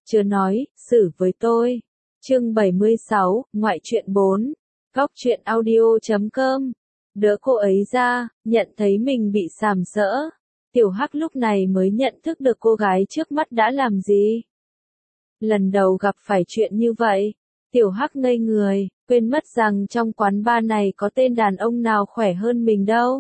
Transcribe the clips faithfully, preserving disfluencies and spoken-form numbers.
Chớ nói, xử với tôi. Chương bảy mươi sáu, ngoại truyện bốn. Góc truyện audio chấm com. Đỡ cô ấy ra, nhận thấy mình bị sàm sỡ. Tiểu Hắc lúc này mới nhận thức được cô gái trước mắt đã làm gì. Lần đầu gặp phải chuyện như vậy, Tiểu Hắc ngây người, quên mất rằng trong quán bar này có tên đàn ông nào khỏe hơn mình đâu.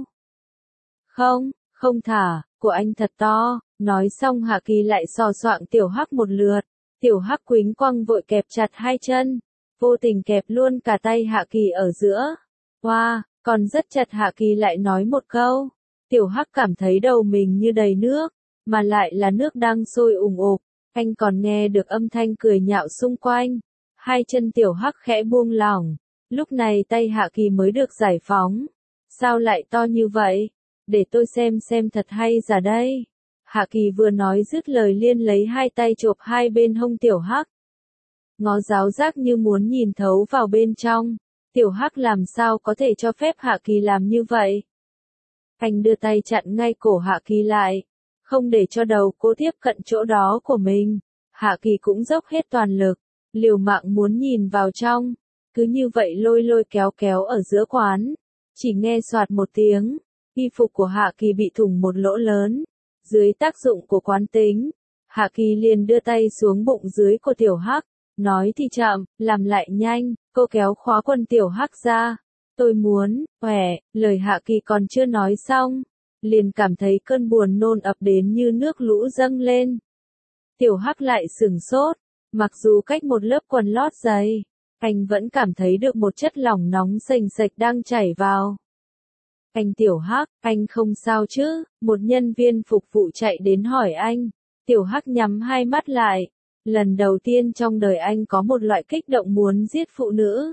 Không, không thả, của anh thật to. Nói xong Hạ Kỳ lại sò soạng Tiểu Hắc một lượt. Tiểu Hắc quĩnh quăng vội kẹp chặt hai chân, vô tình kẹp luôn cả tay Hạ Kỳ ở giữa. Wow, còn rất chặt. Hạ Kỳ lại nói một câu. Tiểu Hắc cảm thấy đầu mình như đầy nước, mà lại là nước đang sôi ùng ục. Anh còn nghe được âm thanh cười nhạo xung quanh. Hai chân Tiểu Hắc khẽ buông lỏng. Lúc này tay Hạ Kỳ mới được giải phóng. Sao lại to như vậy? Để tôi xem xem thật hay giả đây. Hạ Kỳ vừa nói dứt lời liền lấy hai tay chộp hai bên hông Tiểu Hắc. Ngó giáo giác như muốn nhìn thấu vào bên trong. Tiểu Hắc làm sao có thể cho phép Hạ Kỳ làm như vậy? Anh đưa tay chặn ngay cổ Hạ Kỳ lại, không để cho đầu cô tiếp cận chỗ đó của mình. Hạ Kỳ cũng dốc hết toàn lực, liều mạng muốn nhìn vào trong. Cứ như vậy lôi lôi kéo kéo ở giữa quán. Chỉ nghe soạt một tiếng, y phục của Hạ Kỳ bị thủng một lỗ lớn. Dưới tác dụng của quán tính, Hạ Kỳ liền đưa tay xuống bụng dưới của Tiểu Hắc. Nói thì chậm, làm lại nhanh, cô kéo khóa quần Tiểu Hắc ra. Tôi muốn, khỏe, lời Hạ Kỳ còn chưa nói xong, liền cảm thấy cơn buồn nôn ập đến như nước lũ dâng lên. Tiểu Hắc lại sửng sốt, mặc dù cách một lớp quần lót dày, anh vẫn cảm thấy được một chất lỏng nóng sềnh sệch đang chảy vào. Anh Tiểu Hắc, anh không sao chứ? Một nhân viên phục vụ chạy đến hỏi anh. Tiểu Hắc nhắm hai mắt lại. Lần đầu tiên trong đời anh có một loại kích động muốn giết phụ nữ.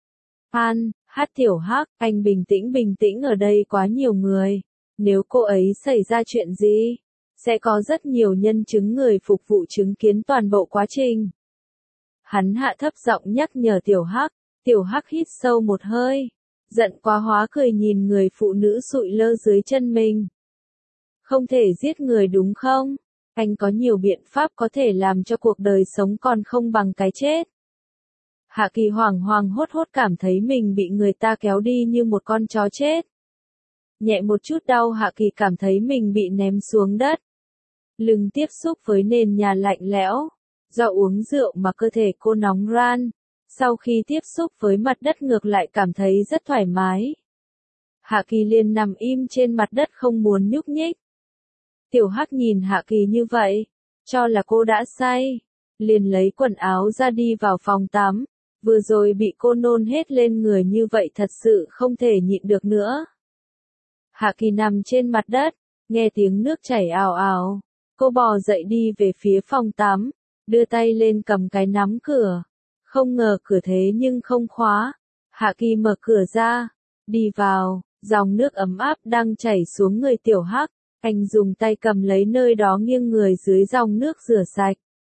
An, hát Tiểu Hắc, anh bình tĩnh bình tĩnh, ở đây quá nhiều người. Nếu cô ấy xảy ra chuyện gì, sẽ có rất nhiều nhân chứng người phục vụ chứng kiến toàn bộ quá trình. Hắn hạ thấp giọng nhắc nhở Tiểu Hắc. Tiểu Hắc hít sâu một hơi. Giận quá hóa cười nhìn người phụ nữ sụi lơ dưới chân mình. Không thể giết người đúng không? Anh có nhiều biện pháp có thể làm cho cuộc đời sống còn không bằng cái chết. Hạ Kỳ hoảng hoảng hốt hốt cảm thấy mình bị người ta kéo đi như một con chó chết. Nhẹ một chút đau, Hạ Kỳ cảm thấy mình bị ném xuống đất. Lưng tiếp xúc với nền nhà lạnh lẽo. Do uống rượu mà cơ thể cô nóng ran. Sau khi tiếp xúc với mặt đất ngược lại cảm thấy rất thoải mái. Hạ Kỳ liền nằm im trên mặt đất không muốn nhúc nhích. Tiểu Hắc nhìn Hạ Kỳ như vậy, cho là cô đã say, liền lấy quần áo ra đi vào phòng tắm. Vừa rồi bị cô nôn hết lên người như vậy thật sự không thể nhịn được nữa. Hạ Kỳ nằm trên mặt đất, nghe tiếng nước chảy ào ào. Cô bò dậy đi về phía phòng tắm, đưa tay lên cầm cái nắm cửa. Không ngờ cửa thế nhưng không khóa. Hạ Kỳ mở cửa ra, đi vào, dòng nước ấm áp đang chảy xuống người Tiểu Hắc. Anh dùng tay cầm lấy nơi đó nghiêng người dưới dòng nước rửa sạch.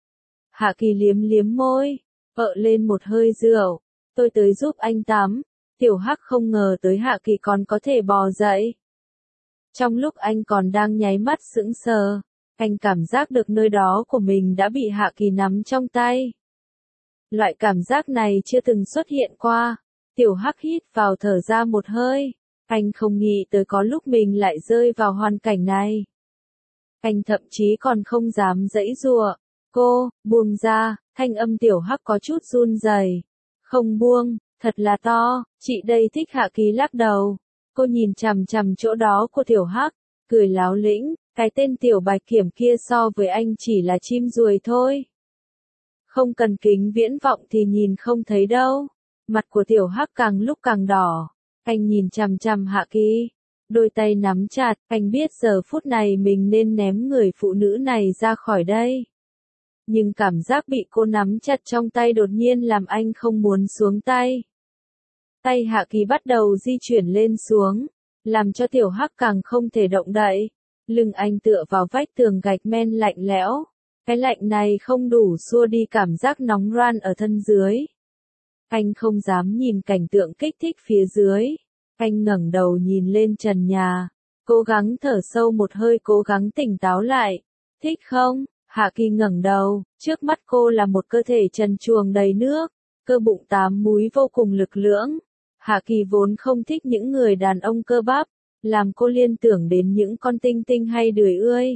Hạ Kỳ liếm liếm môi, ợ lên một hơi rượu. Tôi tới giúp anh tắm. Tiểu Hắc không ngờ tới Hạ Kỳ còn có thể bò dậy. Trong lúc anh còn đang nháy mắt sững sờ, anh cảm giác được nơi đó của mình đã bị Hạ Kỳ nắm trong tay. Loại cảm giác này chưa từng xuất hiện qua. Tiểu Hắc hít vào thở ra một hơi. Anh không nghĩ tới có lúc mình lại rơi vào hoàn cảnh này. Anh thậm chí còn không dám giãy giụa. Cô, buông ra, thanh âm Tiểu Hắc có chút run rẩy. Không buông, thật là to, chị đây thích. Hạ Kỳ lắc đầu. Cô nhìn chằm chằm chỗ đó của Tiểu Hắc, cười láo lĩnh, cái tên Tiểu Bạch Kiểm kia so với anh chỉ là chim ruồi thôi. Không cần kính viễn vọng thì nhìn không thấy đâu. Mặt của Tiểu Hắc càng lúc càng đỏ. Anh nhìn chằm chằm Hạ Kỳ, đôi tay nắm chặt. Anh biết giờ phút này mình nên ném người phụ nữ này ra khỏi đây. Nhưng cảm giác bị cô nắm chặt trong tay đột nhiên làm anh không muốn xuống tay. Tay Hạ Kỳ bắt đầu di chuyển lên xuống, làm cho Tiểu Hắc càng không thể động đậy. Lưng anh tựa vào vách tường gạch men lạnh lẽo. Cái lạnh này không đủ xua đi cảm giác nóng ran ở thân dưới. Anh không dám nhìn cảnh tượng kích thích phía dưới. Anh ngẩng đầu nhìn lên trần nhà, cố gắng thở sâu một hơi, cố gắng tỉnh táo lại. Thích không? Hạ Kỳ ngẩng đầu, trước mắt cô là một cơ thể trần truồng đầy nước, cơ bụng tám múi vô cùng lực lưỡng. Hạ Kỳ vốn không thích những người đàn ông cơ bắp, làm cô liên tưởng đến những con tinh tinh hay đười ươi.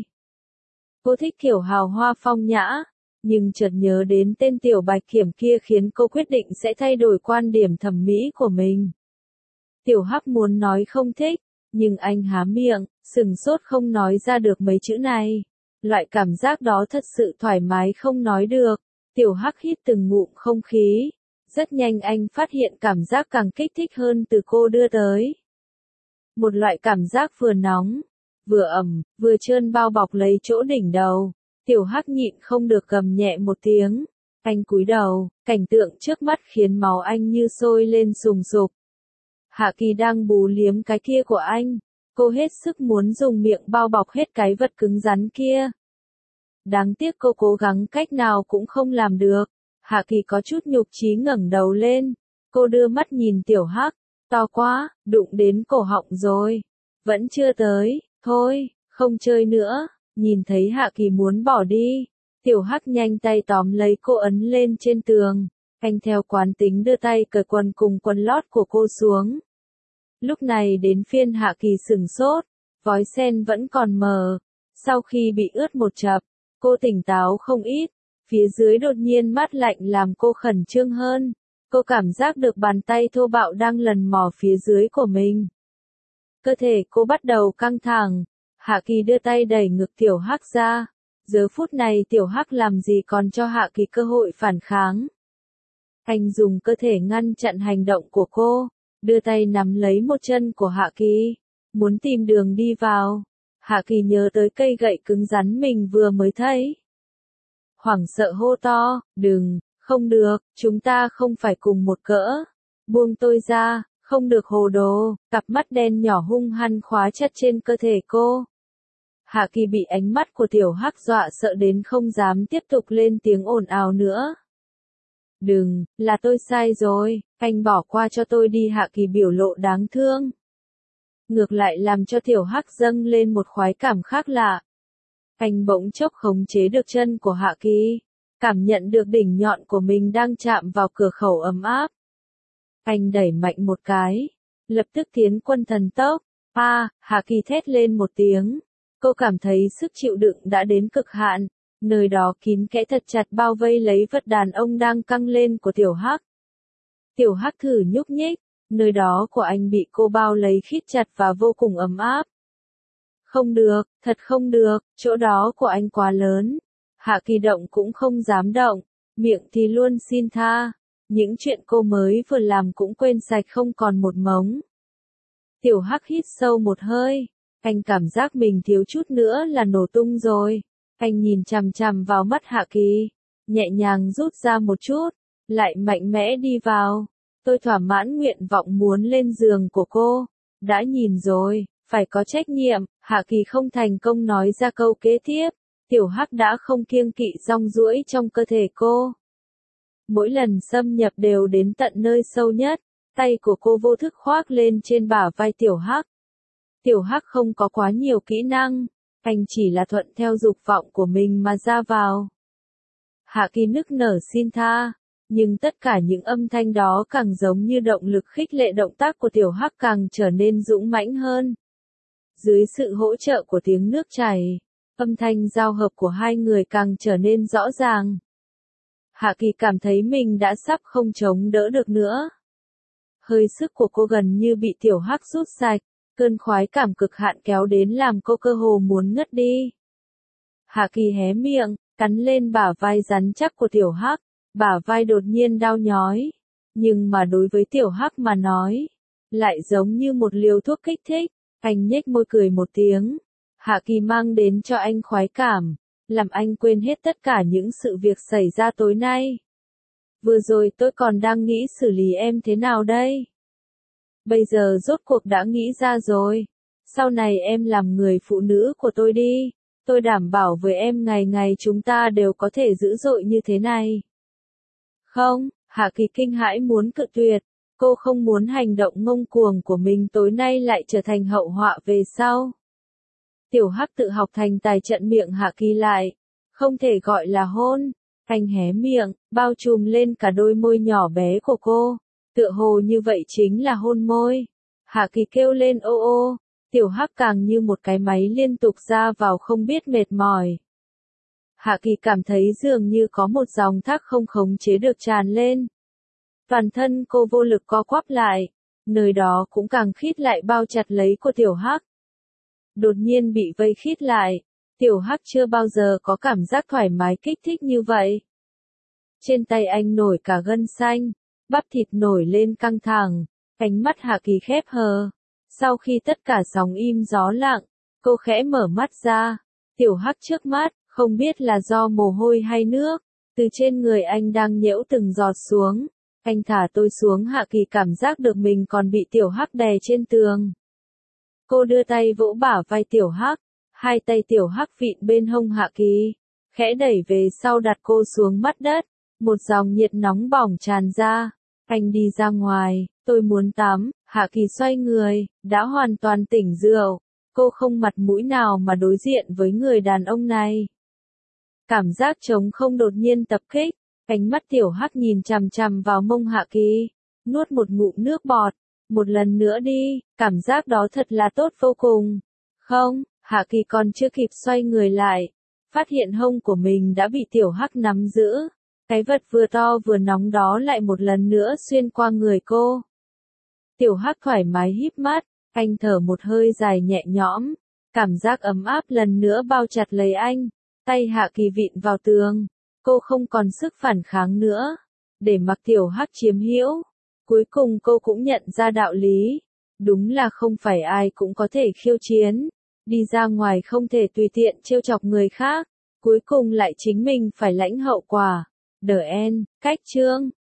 Cô thích kiểu hào hoa phong nhã, nhưng chợt nhớ đến tên tiểu bạch kiểm kia khiến cô quyết định sẽ thay đổi quan điểm thẩm mỹ của mình. Tiểu Hắc muốn nói không thích, nhưng anh há miệng, sừng sốt không nói ra được mấy chữ này. Loại cảm giác đó thật sự thoải mái không nói được. Tiểu Hắc hít từng ngụm không khí. Rất nhanh anh phát hiện cảm giác càng kích thích hơn từ cô đưa tới. Một loại cảm giác vừa nóng, vừa ẩm, vừa trơn bao bọc lấy chỗ đỉnh đầu. Tiểu Hắc nhịn không được gầm nhẹ một tiếng. Anh cúi đầu, cảnh tượng trước mắt khiến máu anh như sôi lên sùng sục. Hạ Kỳ đang bú liếm cái kia của anh. Cô hết sức muốn dùng miệng bao bọc hết cái vật cứng rắn kia. Đáng tiếc cô cố gắng cách nào cũng không làm được. Hạ Kỳ có chút nhục chí ngẩng đầu lên. Cô đưa mắt nhìn Tiểu Hắc. To quá, đụng đến cổ họng rồi. Vẫn chưa tới, thôi, không chơi nữa. Nhìn thấy Hạ Kỳ muốn bỏ đi. Tiểu Hắc nhanh tay tóm lấy cô ấn lên trên tường. Anh theo quán tính đưa tay cởi quần cùng quần lót của cô xuống. Lúc này đến phiên Hạ Kỳ sửng sốt. Vói sen vẫn còn mờ. Sau khi bị ướt một chập, cô tỉnh táo không ít. Phía dưới đột nhiên mát lạnh làm cô khẩn trương hơn. Cô cảm giác được bàn tay thô bạo đang lần mò phía dưới của mình. Cơ thể cô bắt đầu căng thẳng. Hạ Kỳ đưa tay đẩy ngực Tiểu Hắc ra. Giờ phút này Tiểu Hắc làm gì còn cho Hạ Kỳ cơ hội phản kháng. Anh dùng cơ thể ngăn chặn hành động của cô. Đưa tay nắm lấy một chân của Hạ Kỳ. Muốn tìm đường đi vào. Hạ Kỳ nhớ tới cây gậy cứng rắn mình vừa mới thấy. Hoảng sợ hô to, đừng, không được, chúng ta không phải cùng một cỡ. Buông tôi ra, không được hồ đồ, cặp mắt đen nhỏ hung hăng khóa chặt trên cơ thể cô. Hạ Kỳ bị ánh mắt của Tiểu Hắc dọa sợ đến không dám tiếp tục lên tiếng ồn ào nữa. Đừng, là tôi sai rồi, anh bỏ qua cho tôi đi. Hạ Kỳ biểu lộ đáng thương. Ngược lại làm cho Tiểu Hắc dâng lên một khoái cảm khác lạ. Anh bỗng chốc khống chế được chân của Hạ Kỳ, cảm nhận được đỉnh nhọn của mình đang chạm vào cửa khẩu ấm áp. Anh đẩy mạnh một cái, lập tức tiến quân thần tốc. A, à, Hạ Kỳ thét lên một tiếng. Cô cảm thấy sức chịu đựng đã đến cực hạn, nơi đó kín kẽ thật chặt bao vây lấy vật đàn ông đang căng lên của Tiểu Hắc. Tiểu Hắc thử nhúc nhích, nơi đó của anh bị cô bao lấy khít chặt và vô cùng ấm áp. Không được, thật không được, chỗ đó của anh quá lớn. Hạ Kỳ động cũng không dám động, miệng thì luôn xin tha. Những chuyện cô mới vừa làm cũng quên sạch không còn một mống. Tiểu Hắc hít sâu một hơi, anh cảm giác mình thiếu chút nữa là nổ tung rồi. Anh nhìn chằm chằm vào mắt Hạ Kỳ, nhẹ nhàng rút ra một chút, lại mạnh mẽ đi vào. Tôi thỏa mãn nguyện vọng muốn lên giường của cô. Đã nhìn rồi, phải có trách nhiệm. Hạ Kỳ không thành công nói ra câu kế tiếp. Tiểu Hắc đã không kiêng kỵ rong ruổi trong cơ thể cô. Mỗi lần xâm nhập đều đến tận nơi sâu nhất. Tay của cô vô thức khoác lên trên bả vai Tiểu Hắc. Tiểu Hắc không có quá nhiều kỹ năng. Anh chỉ là thuận theo dục vọng của mình mà ra vào. Hạ Kỳ nức nở xin tha. Nhưng tất cả những âm thanh đó càng giống như động lực khích lệ động tác của Tiểu Hắc càng trở nên dũng mãnh hơn. Dưới sự hỗ trợ của tiếng nước chảy, âm thanh giao hợp của hai người càng trở nên rõ ràng. Hạ Kỳ cảm thấy mình đã sắp không chống đỡ được nữa. Hơi sức của cô gần như bị Tiểu Hắc rút sạch, cơn khoái cảm cực hạn kéo đến làm cô cơ hồ muốn ngất đi. Hạ Kỳ hé miệng, cắn lên bả vai rắn chắc của Tiểu Hắc. Bả vai đột nhiên đau nhói, nhưng mà đối với Tiểu Hắc mà nói, lại giống như một liều thuốc kích thích. Anh nhếch môi cười một tiếng. Hạ Kỳ mang đến cho anh khoái cảm, làm anh quên hết tất cả những sự việc xảy ra tối nay. Vừa rồi tôi còn đang nghĩ xử lý em thế nào đây? Bây giờ rốt cuộc đã nghĩ ra rồi. Sau này em làm người phụ nữ của tôi đi. Tôi đảm bảo với em ngày ngày chúng ta đều có thể dữ dội như thế này. Không, Hạ Kỳ kinh hãi muốn cự tuyệt. Cô không muốn hành động ngông cuồng của mình tối nay lại trở thành hậu họa về sau. Tiểu Hắc tự học thành tài chặn miệng Hạ Kỳ lại. không thể gọi là hôn. Anh hé miệng, bao trùm lên cả đôi môi nhỏ bé của cô. Tựa hồ như vậy chính là hôn môi. Hạ Kỳ kêu lên ô ô, Tiểu Hắc càng như một cái máy liên tục ra vào không biết mệt mỏi. Hạ Kỳ cảm thấy dường như có một dòng thác không khống chế được tràn lên. Toàn thân cô vô lực co quắp lại, nơi đó cũng càng khít lại bao chặt lấy của Tiểu Hắc. Đột nhiên bị vây khít lại, Tiểu Hắc chưa bao giờ có cảm giác thoải mái kích thích như vậy. Trên tay anh nổi cả gân xanh, bắp thịt nổi lên căng thẳng, ánh mắt Hạ Kỳ khép hờ. Sau khi tất cả sóng im gió lặng, cô khẽ mở mắt ra, Tiểu Hắc trước mắt, không biết là do mồ hôi hay nước, từ trên người anh đang nhễu từng giọt xuống. Anh thả tôi xuống. Hạ Kỳ cảm giác được mình còn bị Tiểu Hắc đè trên tường. Cô đưa tay vỗ bả vai Tiểu Hắc, hai tay Tiểu Hắc vịn bên hông Hạ Kỳ, khẽ đẩy về sau đặt cô xuống mặt đất, một dòng nhiệt nóng bỏng tràn ra. Anh đi ra ngoài, tôi muốn tắm. Hạ Kỳ xoay người, đã hoàn toàn tỉnh rượu, cô không mặt mũi nào mà đối diện với người đàn ông này. Cảm giác trống không đột nhiên tập kích, ánh mắt Tiểu Hắc nhìn chằm chằm vào mông Hạ Kỳ, nuốt một ngụm nước bọt, một lần nữa đi, cảm giác đó thật là tốt vô cùng. Không, Hạ Kỳ còn chưa kịp xoay người lại, phát hiện hông của mình đã bị Tiểu Hắc nắm giữ, cái vật vừa to vừa nóng đó lại một lần nữa xuyên qua người cô. Tiểu Hắc thoải mái híp mắt, anh thở một hơi dài nhẹ nhõm, cảm giác ấm áp lần nữa bao chặt lấy anh, tay Hạ Kỳ vịn vào tường, cô không còn sức phản kháng nữa, để mặc Tiểu Hắc chiếm hữu. Cuối cùng cô cũng nhận ra đạo lý, đúng là không phải ai cũng có thể khiêu chiến, đi ra ngoài không thể tùy tiện trêu chọc người khác, cuối cùng lại chính mình phải lãnh hậu quả. The End, cách chương